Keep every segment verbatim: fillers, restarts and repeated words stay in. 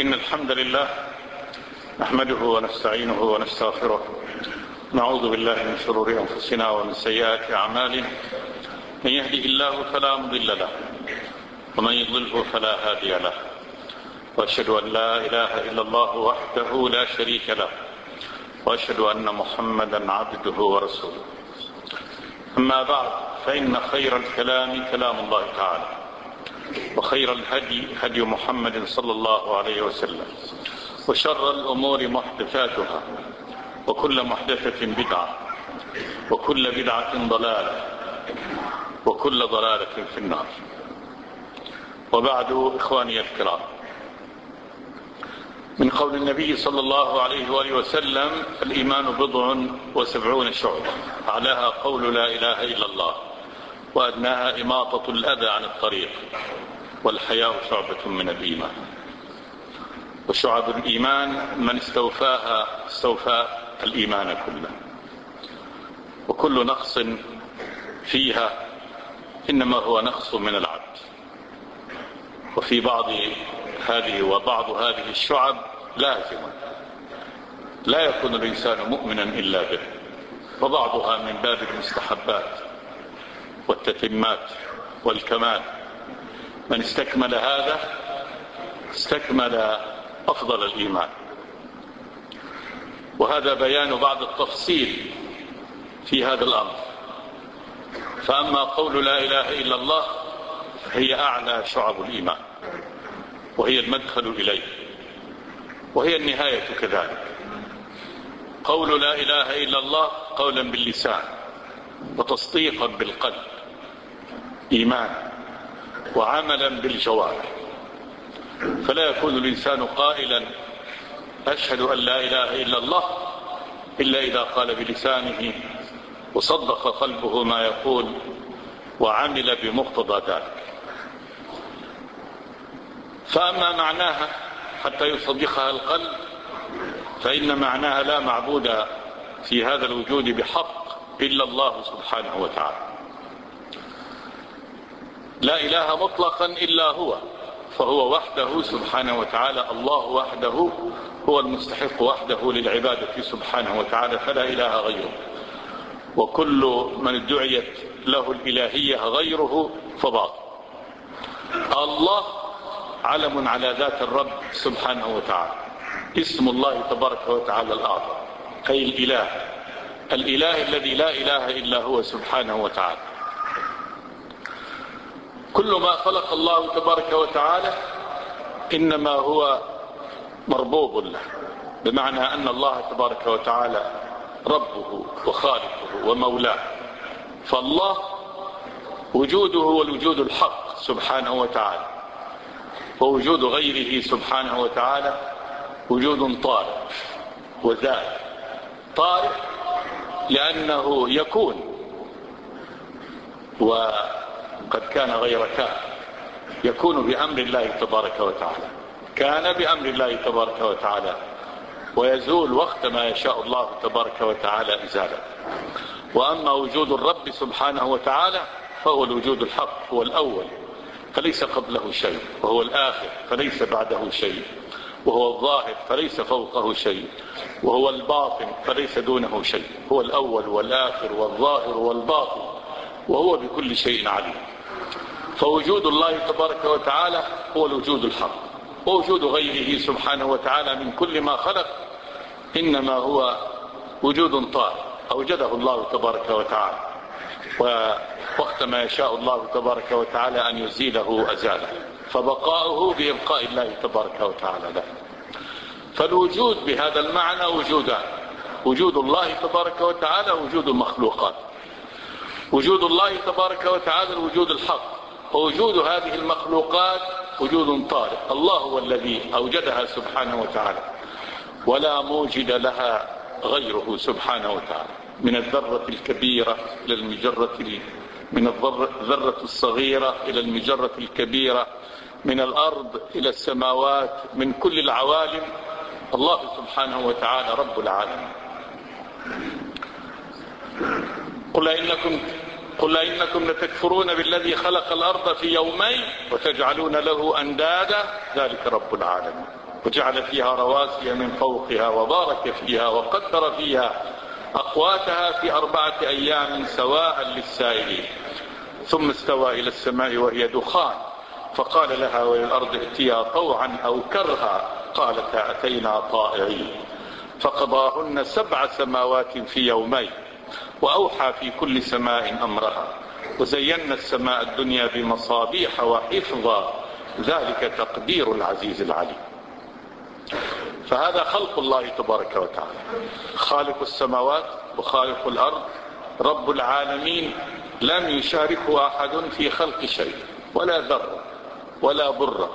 إن الحمد لله نحمده ونستعينه ونستغفره، نعوذ بالله من شرور أنفسنا ومن سيئات أعمالنا، من يهده الله فلا مضل له ومن يضلله فلا هادي له، وأشهد أن لا إله إلا الله وحده لا شريك له، وأشهد أن محمدا عبده ورسوله. أما بعد، فإن خير الكلام كلام الله تعالى، وخير الهدي هدي محمد صلى الله عليه وسلم، وشر الأمور محدثاتها، وكل محدثة بدعة، وكل بدعة ضلالة، وكل ضلالة في النار. وبعد، إخواني الكرام، من قول النبي صلى الله عليه وآله وسلم: الإيمان بضع وسبعون شعبة، أعلاها قول لا إله إلا الله، وأدناها إماطة الأذى عن الطريق، والحياء شعبة من الإيمان. وشعب الإيمان من استوفاها استوفى الإيمان كله، وكل نقص فيها إنما هو نقص من العبد. وفي بعض هذه وبعض هذه الشعب لازم، لا يكون الإنسان مؤمنا إلا به، وبعضها من باب المستحبات والتتمات والكمال. من استكمل هذا استكمل أفضل الإيمان. وهذا بيان بعض التفصيل في هذا الأمر. فأما قول لا إله إلا الله هي أعلى شعب الإيمان، وهي المدخل إليه، وهي النهاية كذلك. قول لا إله إلا الله قولا باللسان وتصديقا بالقلب، إيمان، وعملا بالجوارح. فلا يكون الإنسان قائلا أشهد أن لا إله إلا الله إلا إذا قال بلسانه وصدق قلبه ما يقول وعمل بمقتضى ذلك. فأما معناها حتى يصدقها القلب، فإن معناها لا معبود في هذا الوجود بحق إلا الله سبحانه وتعالى. لا إله مطلقا إلا هو، فهو وحده سبحانه وتعالى، الله وحده هو المستحق وحده للعبادة سبحانه وتعالى، فلا إله غيره. وكل من ادعيت له الإلهية غيره فباطل. الله علم على ذات الرب سبحانه وتعالى، اسم الله تبارك وتعالى الأعظم، أي الإله، الإله الذي لا إله إلا هو سبحانه وتعالى. كل ما خلق الله تبارك وتعالى إنما هو مربوب له، بمعنى أن الله تبارك وتعالى ربه وخالقه ومولاه. فالله وجوده هو الوجود الحق سبحانه وتعالى، ووجود غيره سبحانه وتعالى وجود طارئ وزائد. طارئ لأنه يكون وقد كان غير كان، يكون بأمر الله تبارك وتعالى، كان بأمر الله تبارك وتعالى، ويزول وقت ما يشاء الله تبارك وتعالى إزالة. وأما وجود الرب سبحانه وتعالى فهو الوجود الحق، هو الأول فليس قبله شيء، وهو الآخر فليس بعده شيء، وهو الظاهر فليس فوقه شيء، وهو الباطن فليس دونه شيء. هو الأول والآخر والظاهر والباطن، وهو بكل شيء عليم. فوجود الله تبارك وتعالى هو الوجود الحق، ووجود غيره سبحانه وتعالى من كل ما خلق إنما هو وجود طارئ أوجده الله تبارك وتعالى، ووقت ما يشاء الله تبارك وتعالى أن يزيله أزاله، فبقاؤه بإبقاء الله تبارك وتعالى له. فالوجود بهذا المعنى وجودان: وجود الله تبارك وتعالى ووجود المخلوقات. وجود الله تبارك وتعالى الوجود الحق، ووجود هذه المخلوقات وجود طارئ. الله هو الذي أوجدها سبحانه وتعالى، ولا موجد لها غيره سبحانه وتعالى، من الذرة الكبيرة إلى المجرة، من الذرة الصغيرة إلى المجرة الكبيرة، من الأرض إلى السماوات، من كل العوالم. الله سبحانه وتعالى رب العالمين. قل إنكم قل إنكم لتكفرون بالذي خلق الأرض في يومين وتجعلون له أندادا ذلك رب العالمين. وجعل فيها رواسي من فوقها وبارك فيها وقدر فيها أقواتها في أربعة أيام سواء للسائلين، ثم استوى إلى السماء وهي دخان فقال لها وللأرض ائتيا طوعا أو كرها قالتا أتينا طائعين، فقضاهن سبع سماوات في يومين وأوحى في كل سماء أمرها وزينا السماء الدنيا بمصابيح وحفظا ذلك تقدير العزيز العليم. فهذا خلق الله تبارك وتعالى، خالق السماوات وخالق الأرض رب العالمين، لم يشاركه أحد في خلق شيء ولا ذرة ولا برة.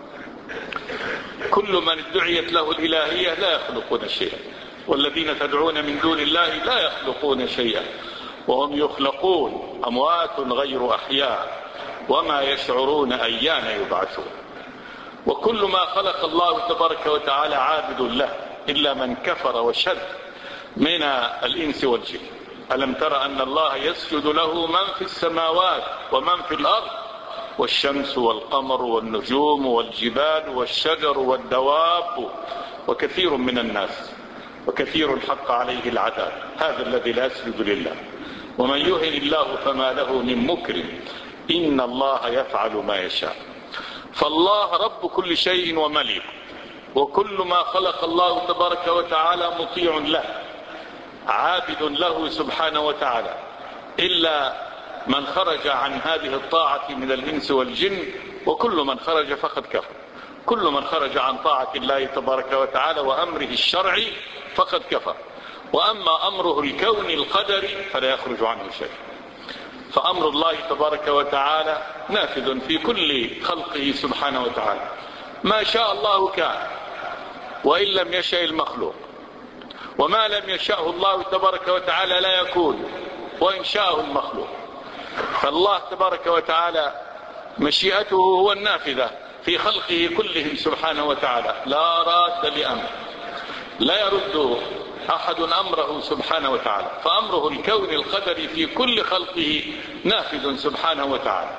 كل من ادعيت له الإلهية لا يخلقون شيئا، والذين تدعون من دون الله لا يخلقون شيئا وهم يخلقون أموات غير أحياء وما يشعرون أيان يبعثون. وكل ما خلق الله تبارك وتعالى عابد له إلا من كفر وشد من الإنس والجن. ألم تر أن الله يسجد له من في السماوات ومن في الأرض والشمس والقمر والنجوم والجبال والشجر والدواب وكثير من الناس وكثير حق عليه العذاب، هذا الذي لا يسجد لله. ومن يهن الله فما له من مكرم إن الله يفعل ما يشاء. فالله رب كل شيء ومليك، وكل ما خلق الله تبارك وتعالى مطيع له عابد له سبحانه وتعالى، إلا من خرج عن هذه الطاعة من الإنس والجن، وكل من خرج فقد كفر. كل من خرج عن طاعة الله تبارك وتعالى وأمره الشرعي فقد كفر، وأما أمره الكوني القدري فلا يخرج عنه شيء. فأمر الله تبارك وتعالى نافذ في كل خلقه سبحانه وتعالى، ما شاء الله كان وإن لم يشأ المخلوق، وما لم يشأه الله تبارك وتعالى لا يكون وإن شاءه المخلوق. فالله تبارك وتعالى مشيئته هو النافذة في خلقه كلهم سبحانه وتعالى، لا راد لأمره، لا يرد أحد أمره سبحانه وتعالى. فأمره الكوني القدري في كل خلقه نافذ سبحانه وتعالى.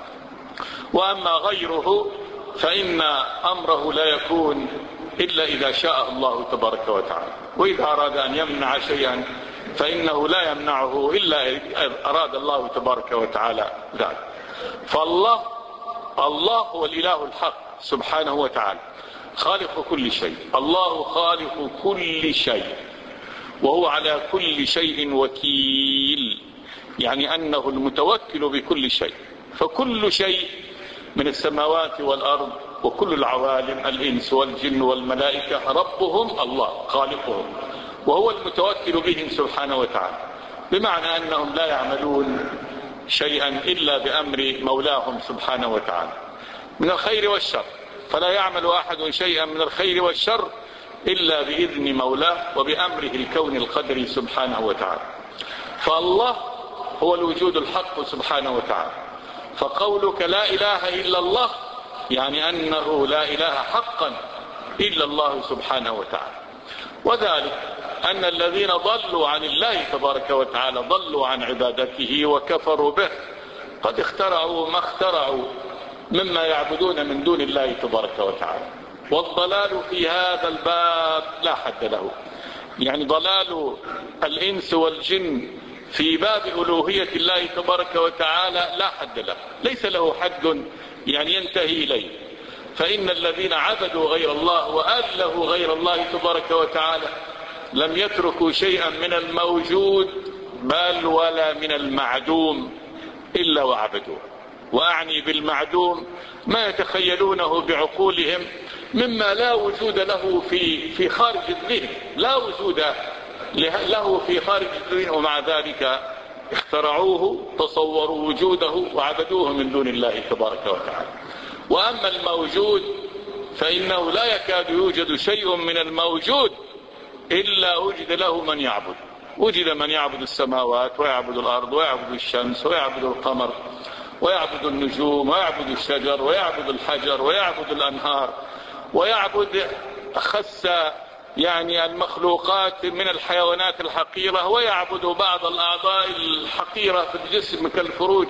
وأما غيره فإن أمره لا يكون إلا إذا شاء الله تبارك وتعالى، وإذا أراد أن يمنع شيئا فإنه لا يمنعه إلا إذا أراد الله تبارك وتعالى ذلك. فالله الله هو الإله الحق سبحانه وتعالى، خالق كل شيء. الله خالق كل شيء وهو على كل شيء وكيل، يعني أنه المتوكل بكل شيء. فكل شيء من السماوات والأرض وكل العوالم الإنس والجن والملائكة ربهم الله خالقهم، وهو المتوكل بهم سبحانه وتعالى، بمعنى أنهم لا يعملون شيئا إلا بأمر مولاهم سبحانه وتعالى من الخير والشر. فلا يعمل أحد شيئا من الخير والشر إلا بإذن مولاه وبأمره الكون القدري سبحانه وتعالى. فالله هو الوجود الحق سبحانه وتعالى. فقولك لا إله إلا الله يعني أنه لا إله حقا إلا الله سبحانه وتعالى. وذلك أن الذين ضلوا عن الله تبارك وتعالى ضلوا عن عبادته وكفروا به، قد اخترعوا ما اخترعوا مما يعبدون من دون الله تبارك وتعالى. والضلال في هذا الباب لا حد له، يعني ضلال الإنس والجن في باب ألوهية الله تبارك وتعالى لا حد له، ليس له حد يعني ينتهي إليه. فإن الذين عبدوا غير الله وألهوا غير الله تبارك وتعالى لم يتركوا شيئا من الموجود بل ولا من المعدوم إلا وعبدوه. وأعني بالمعدوم ما يتخيلونه بعقولهم مما لا وجود له في في خارج الذهن، لا وجود له في خارج الذهن، ومع ذلك اخترعوه تصوروا وجوده وعبدوه من دون الله تبارك وتعالى. وأما الموجود فإنه لا يكاد يوجد شيء من الموجود إلا وجد له من يعبد. وجد من يعبد السماوات ويعبد الأرض ويعبد الشمس ويعبد القمر ويعبد النجوم ويعبد الشجر ويعبد الحجر ويعبد الأنهار ويعبد خس يعني المخلوقات من الحيوانات الحقيرة ويعبد بعض الأعضاء الحقيرة في الجسم كالفروج.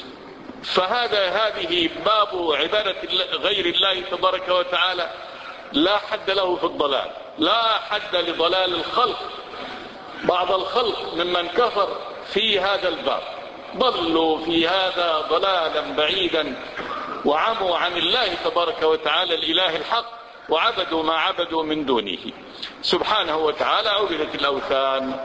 فهذا هذه باب عبادة غير الله تبارك وتعالى لا حد له في الضلال، لا حد لضلال الخلق. بعض الخلق ممن كفر في هذا الباب ضلوا في هذا ضلالا بعيدا وعموا عن الله تبارك وتعالى الإله الحق، وعبدوا ما عبدوا من دونه سبحانه وتعالى. عبدت الأوثان،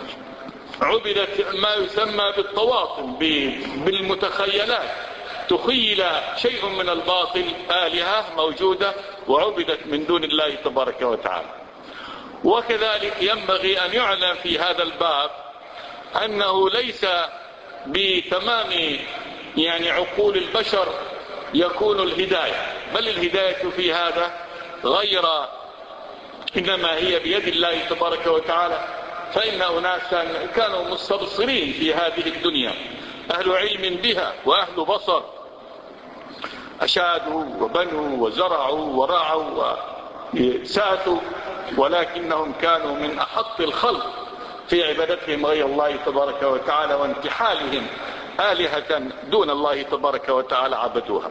عبدت ما يسمى بالطواطم، بالمتخيلات، تخيل شيء من الباطل آلهة موجودة وعبدت من دون الله تبارك وتعالى. وكذلك ينبغي أن يعلم في هذا الباب أنه ليس بتمام يعني عقول البشر يكون الهداية، بل الهداية في هذا غير، إنما هي بيد الله تبارك وتعالى. فإن أناسا كانوا مستبصرين في هذه الدنيا، أهل علم بها وأهل بصر، أشادوا وبنوا وزرعوا ورعوا وساتوا، ولكنهم كانوا من أحط الخلق في عبادتهم غير الله تبارك وتعالى وانتحالهم آلهة دون الله تبارك وتعالى عبدوها.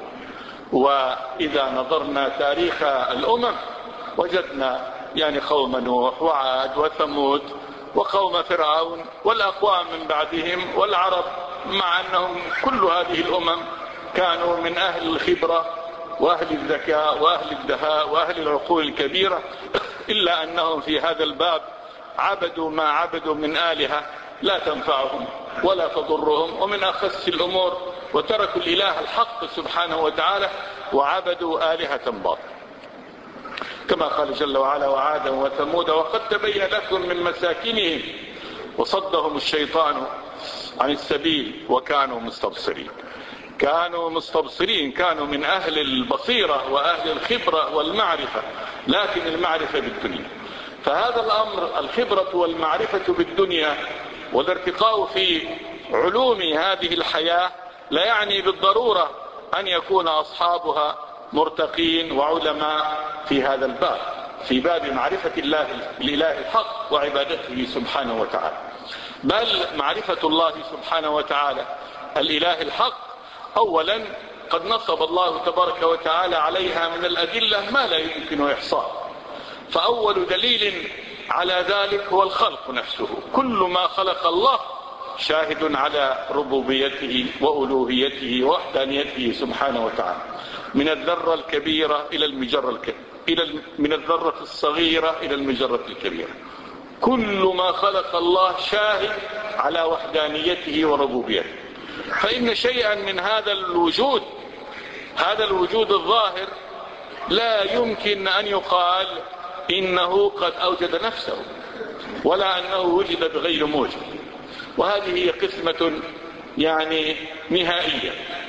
وإذا نظرنا تاريخ الأمم وجدنا يعني قوم نوح وعاد وثمود وقوم فرعون والأقوام من بعدهم والعرب، مع أنهم كل هذه الأمم كانوا من أهل الخبرة وأهل الذكاء وأهل الدهاء وأهل العقول الكبيرة، إلا أنهم في هذا الباب عبدوا ما عبدوا من آلهة لا تنفعهم ولا تضرهم، ومن أخس الأمور وتركوا الإله الحق سبحانه وتعالى وعبدوا آلهة باطلة، كما قال جل وعلا: وعادا وثمود وقد تبين لكم من مساكنهم وصدهم الشيطان عن السبيل وكانوا مستبصرين. كانوا مستبصرين، كانوا من أهل البصيرة وأهل الخبرة والمعرفة، لكن المعرفة بالدنيا. فهذا الأمر، الخبرة والمعرفة بالدنيا والارتقاء في علوم هذه الحياة، لا يعني بالضرورة أن يكون أصحابها مرتقين وعلماء في هذا الباب، في باب معرفة الله الإله الحق وعبادته سبحانه وتعالى. بل معرفة الله سبحانه وتعالى الإله الحق أولا قد نصب الله تبارك وتعالى عليها من الأدلة ما لا يمكن إحصاء. فأول دليل على ذلك هو الخلق نفسه، كل ما خلق الله شاهد على ربوبيته وألوهيته ووحدانيته سبحانه وتعالى، من الذرة الكبيرة إلى المجرة الكبيرة، إلى من الذرة الصغيرة إلى المجرة الكبيرة، كل ما خلق الله شاهد على وحدانيته وربوبيته. فإن شيئا من هذا الوجود، هذا الوجود الظاهر، لا يمكن أن يقال إنه قد أوجد نفسه ولا أنه وجد بغير موجد. وهذه هي قسمة يعني نهائية.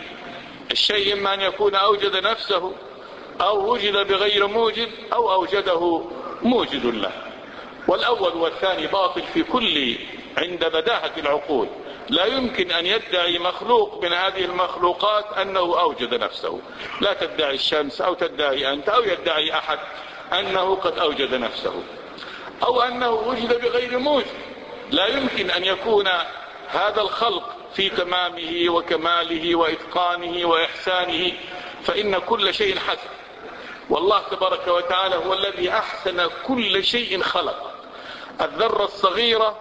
الشيء إما أن يكون أوجد نفسه أو وجد بغير موجد أو أوجده موجد له، والأول والثاني باطل في كل عند بداهة العقول. لا يمكن أن يدعي مخلوق من هذه المخلوقات أنه أوجد نفسه. لا تدعي الشمس أو تدعي أنت أو يدعي أحد أنه قد أوجد نفسه أو أنه وجد بغير موجد. لا يمكن أن يكون هذا الخلق في تمامه وكماله وإتقانه وإحسانه، فإن كل شيء حسن، والله تبارك وتعالى هو الذي أحسن كل شيء خلق. الذرة الصغيرة،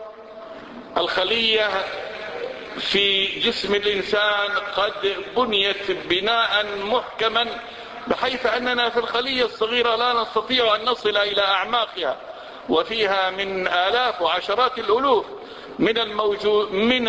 الخلية في جسم الإنسان قد بنيت بناء محكما بحيث أننا في الخلية الصغيرة لا نستطيع أن نصل إلى أعماقها، وفيها من آلاف وعشرات الألوف من الموجود من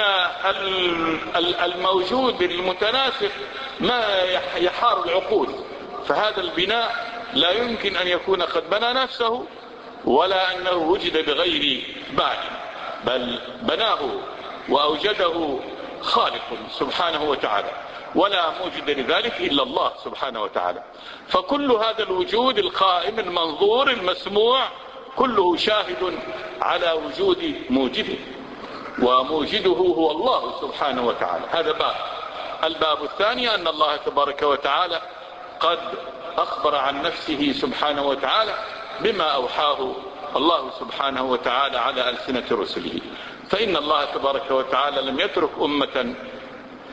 الموجود المتناسق ما يحار العقول. فهذا البناء لا يمكن أن يكون قد بنى نفسه ولا أنه وجد بغير بال، بل بناه وأوجده خالق سبحانه وتعالى، ولا موجد لذلك إلا الله سبحانه وتعالى. فكل هذا الوجود القائم المنظور المسموع كله شاهد على وجود موجده، وموجده هو الله سبحانه وتعالى. هذا باب. الباب الثاني أن الله تبارك وتعالى قد أخبر عن نفسه سبحانه وتعالى بما أوحاه الله سبحانه وتعالى على ألسنة رسله. فإن الله تبارك وتعالى لم يترك أمة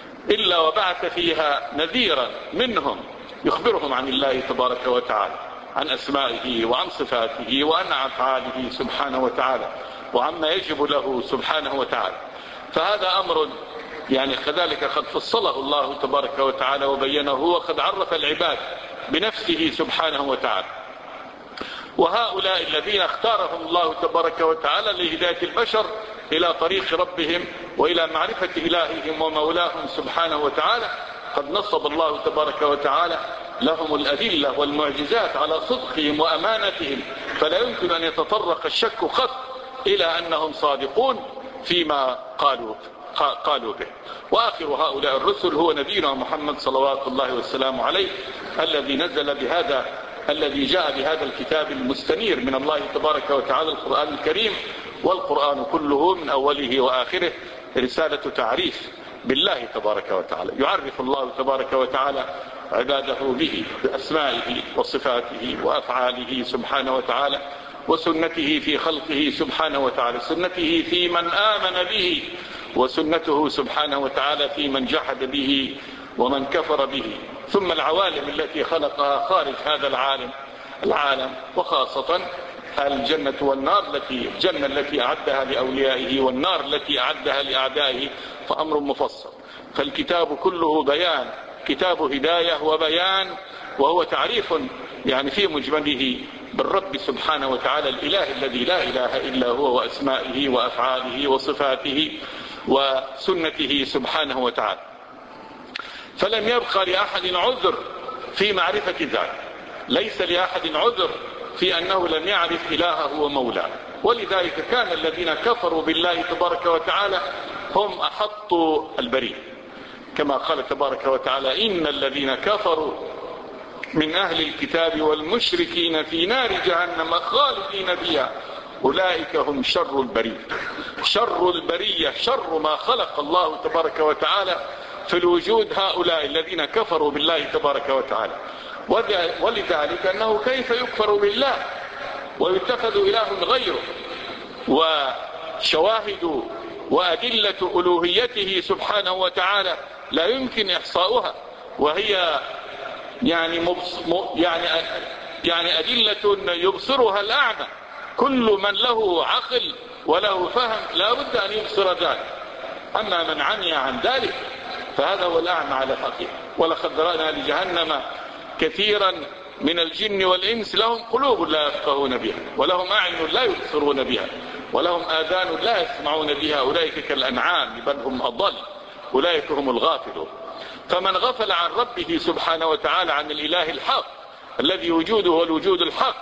إلا وبعث فيها نذيرا منهم يخبرهم عن الله تبارك وتعالى، عن أسمائه وعن صفاته وعن أفعاله سبحانه وتعالى وعما يجب له سبحانه وتعالى. فهذا أمر يعني كذلك قد فصله الله تبارك وتعالى وبينه، وقد عرف العباد بنفسه سبحانه وتعالى. وهؤلاء الذين اختارهم الله تبارك وتعالى لهداية البشر إلى طريق ربهم وإلى معرفة إلههم ومولاهم سبحانه وتعالى، قد نصب الله تبارك وتعالى لهم الأدلة والمعجزات على صدقهم وأمانتهم، فلا يمكن أن يتطرق الشك قط إلى أنهم صادقون فيما قالوا قالوا به. وآخر هؤلاء الرسل هو نبينا محمد صلوات الله والسلام عليه، الذي نزل بهذا الذي جاء بهذا الكتاب المستنير من الله تبارك وتعالى، القرآن الكريم. والقرآن كله من أوله وآخره رسالة تعريف بالله تبارك وتعالى، يعرف الله تبارك وتعالى عباده به بأسمائه وصفاته وأفعاله سبحانه وتعالى، وسنته في خلقه سبحانه وتعالى، سنته في من آمن به، وسنته سبحانه وتعالى في من جحد به ومن كفر به، ثم العوالم التي خلقها خارج هذا العالم العالم وخاصة الجنة والنار، التي الجنة التي أعدها لأوليائه والنار التي أعدها لأعدائه، فأمر مفصل. فالكتاب كله بيان، كتاب هداية وبيان، وهو تعريف يعني في مجمله بالرب سبحانه وتعالى الإله الذي لا إله إلا هو، وأسمائه وأفعاله وصفاته وسنته سبحانه وتعالى. فلم يبقى لأحد عذر في معرفة ذلك، ليس لأحد عذر في أنه لم يعرف إلهه ومولاه. ولذلك كان الذين كفروا بالله تبارك وتعالى هم أحط البرية، كما قال تبارك وتعالى: إن الذين كفروا من أهل الكتاب والمشركين في نار جهنم خالدين فيها أولئك هم شر البرية. شر البرية، شر ما خلق الله تبارك وتعالى في الوجود هؤلاء الذين كفروا بالله تبارك وتعالى. ولذلك أنه كيف يكفر بالله ويتخذ إله غيره، وشواهد وأدلة ألوهيته سبحانه وتعالى لا يمكن إحصاؤها، وهي يعني مبص يعني يعني أدلة يبصرها الأعمى. كل من له عقل وله فهم لا بد أن يبصر ذلك، أما من عمي عن ذلك فهذا هو الأعمى على الحقيقة. ولقد ذرأنا لجهنم كثيرا من الجن والإنس لهم قلوب لا يفقهون بها، ولهم أعين لا يبصرون بها، ولهم آذان لا يسمعون بها، أولئك كالأنعام بل هم أضل، أولئك هم الغافلون. فمن غفل عن ربه سبحانه وتعالى، عن الإله الحق الذي وجوده هو الوجود الحق،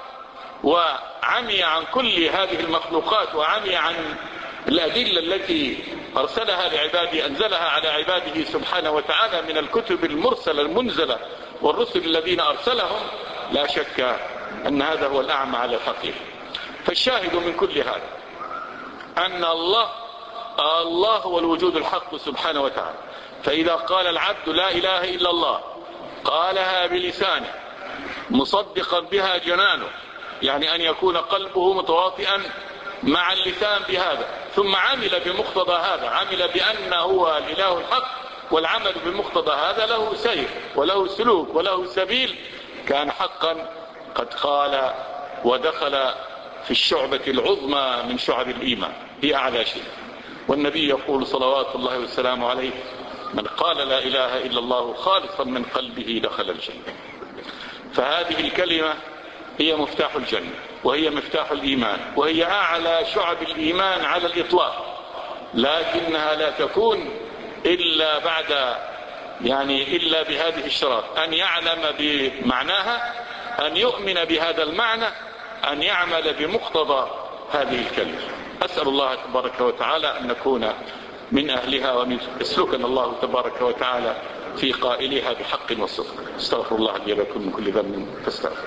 وعمي عن كل هذه المخلوقات، وعمي عن الأدلة التي أرسلها لعباده، أنزلها على عباده سبحانه وتعالى من الكتب المرسلة المنزلة والرسل الذين أرسلهم، لا شك أن هذا هو الأعمى على الحقيقة. فالشاهد من كل هذا أن الله الله هو الوجود الحق سبحانه وتعالى. فإذا قال العبد لا إله إلا الله، قالها بلسانه مصدقا بها جنانه، يعني أن يكون قلبه متواطئا مع اللسان بهذا، ثم عمل بمقتضى هذا، عمل بأنه هو الإله الحق، والعمل بمقتضى هذا له سير وله سلوك وله سبيل، كان حقا قد قال ودخل في الشعبة العظمى من شعب الإيمان، هي أعلى شيء. والنبي يقول صلوات الله والسلام عليه: من قال لا إله إلا الله خالصا من قلبه دخل الجنة. فهذه الكلمة هي مفتاح الجنة، وهي مفتاح الإيمان، وهي أعلى شعب الإيمان على الإطلاق، لكنها لا تكون إلا بعد يعني إلا بهذه الشرط: أن يعلم بمعناها، أن يؤمن بهذا المعنى، أن يعمل بمقتضى هذه الكلمة. أسأل الله تبارك وتعالى أن نكون من أهلها، ومن يسلكنا الله تبارك وتعالى في قائلها بحق وصدق. استغفر الله لي ولكم من كل ذنب فاستغفر.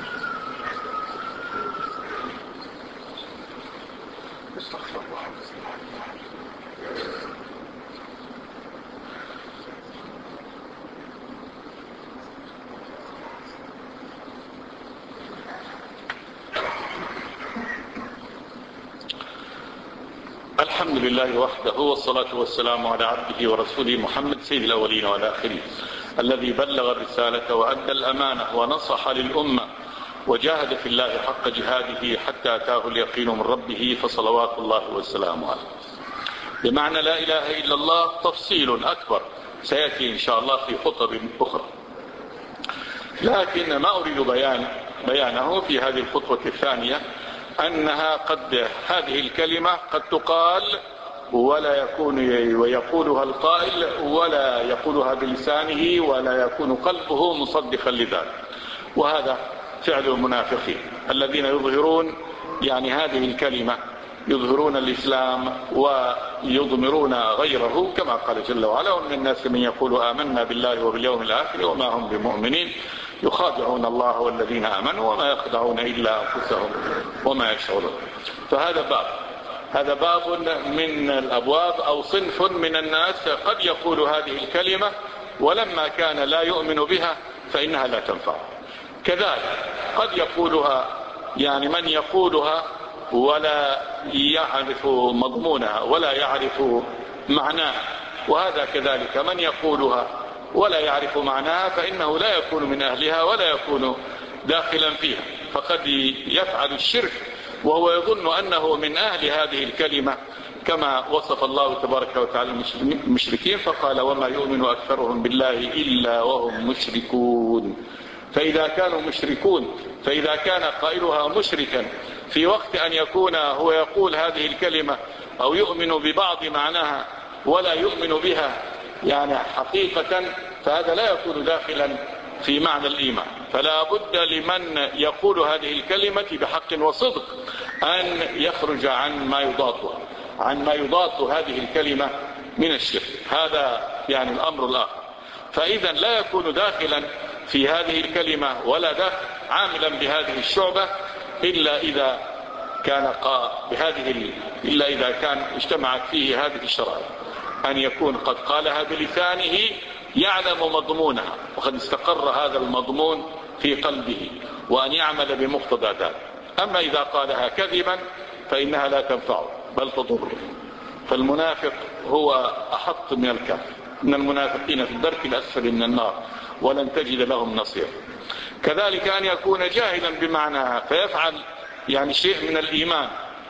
استغفر الله. الحمد لله وحده، والصلاة والسلام على عبده ورسوله محمد سيد الأولين والآخرين، الذي بلغ الرسالة وأدى الأمانة ونصح للأمة وجاهد في الله حق جهاده حتى أتاه اليقين من ربه فصلوات الله وسلامه عليه. بمعنى لا إله إلا الله تفصيل أكبر سيأتي إن شاء الله في خطب أخرى، لكن ما أريد بيان بيانه في هذه الخطوة الثانية أنها قد هذه الكلمة قد تقال ولا يكون ويقولها القائل ولا يقولها بلسانه ولا يكون قلبه مصدقا لذلك، وهذا فعل المنافقين الذين يظهرون يعني هذه الكلمة، يظهرون الإسلام ويضمرون غيره كما قال جل وعلا: ومن الناس من يقول آمنا بالله وباليوم الآخر وما هم بمؤمنين يخادعون الله والذين آمنوا وما يخدعون إلا أنفسهم وما يشعرون. فهذا باب هذا باب من الأبواب أو صنف من الناس قد يقول هذه الكلمة ولما كان لا يؤمن بها فإنها لا تنفع. كذلك قد يقولها يعني من يقولها ولا يعرف مضمونها ولا يعرف معناها، وهذا كذلك من يقولها ولا يعرف معناها فإنه لا يكون من أهلها ولا يكون داخلا فيها، فقد يفعل الشرك وهو يظن أنه من أهل هذه الكلمة كما وصف الله تبارك وتعالى المشركين فقال: وما يؤمن أكثرهم بالله إلا وهم مشركون. فإذا كانوا مشركون فإذا كان قائلها مشركا في وقت أن يكون هو يقول هذه الكلمة أو يؤمن ببعض معناها ولا يؤمن بها يعني حقيقة، فهذا لا يكون داخلا في معنى الإيمان. فلا بد لمن يقول هذه الكلمة بحق وصدق أن يخرج عن ما يضادها عن ما يضاد هذه الكلمة من الشرك. هذا يعني الأمر الآخر. فإذا لا يكون داخلا في هذه الكلمة ولا داخل عاملا بهذه الشعبة إلا إذا كان قا بهذه إلا إذا كان اجتمعت فيه هذه الشرائع: أن يكون قد قالها بلسانه يعلم مضمونها وقد استقر هذا المضمون في قلبه، وأن يعمل بمقتضى ذلك. أما إذا قالها كذبا فإنها لا تنفعه بل تضره. فالمنافق هو أحط من الكافر، إن المنافقين في الدرك الأسفل من النار ولن تجد لهم نصير. كذلك أن يكون جاهلا بمعناها فيفعل يعني شيء من الإيمان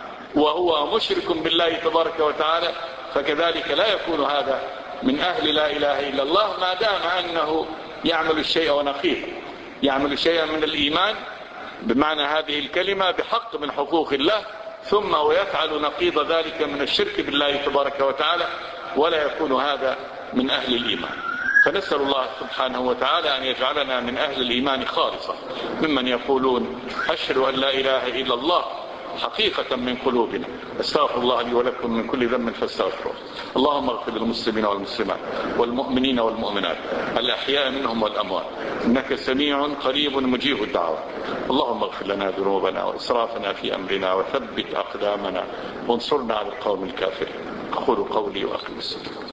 وهو مشرك بالله تبارك وتعالى، فكذلك لا يكون هذا من أهل لا إله إلا الله ما دام أنه يعمل الشيء ونقيض، يعمل شيئا من الإيمان بمعنى هذه الكلمة بحق من حقوق الله، ثم ويفعل نقيض ذلك من الشرك بالله تبارك وتعالى، ولا يكون هذا من أهل الإيمان. فنسأل الله سبحانه وتعالى أن يجعلنا من أهل الإيمان خالصة، ممن يقولون أشهد أن لا إله إلا الله حقيقة من قلوبنا. استغفر الله لي ولكم من كل ذنب فاستغفروه. اللهم اغفر للمسلمين والمسلمات والمؤمنين والمؤمنات الأحياء منهم والأموات، إنك سميع قريب مجيب الدعوات. اللهم اغفر لنا ذنوبنا وإسرافنا في أمرنا وثبت أقدامنا وانصرنا على القوم الكافرين. أقول قولي وأقم الصلاة.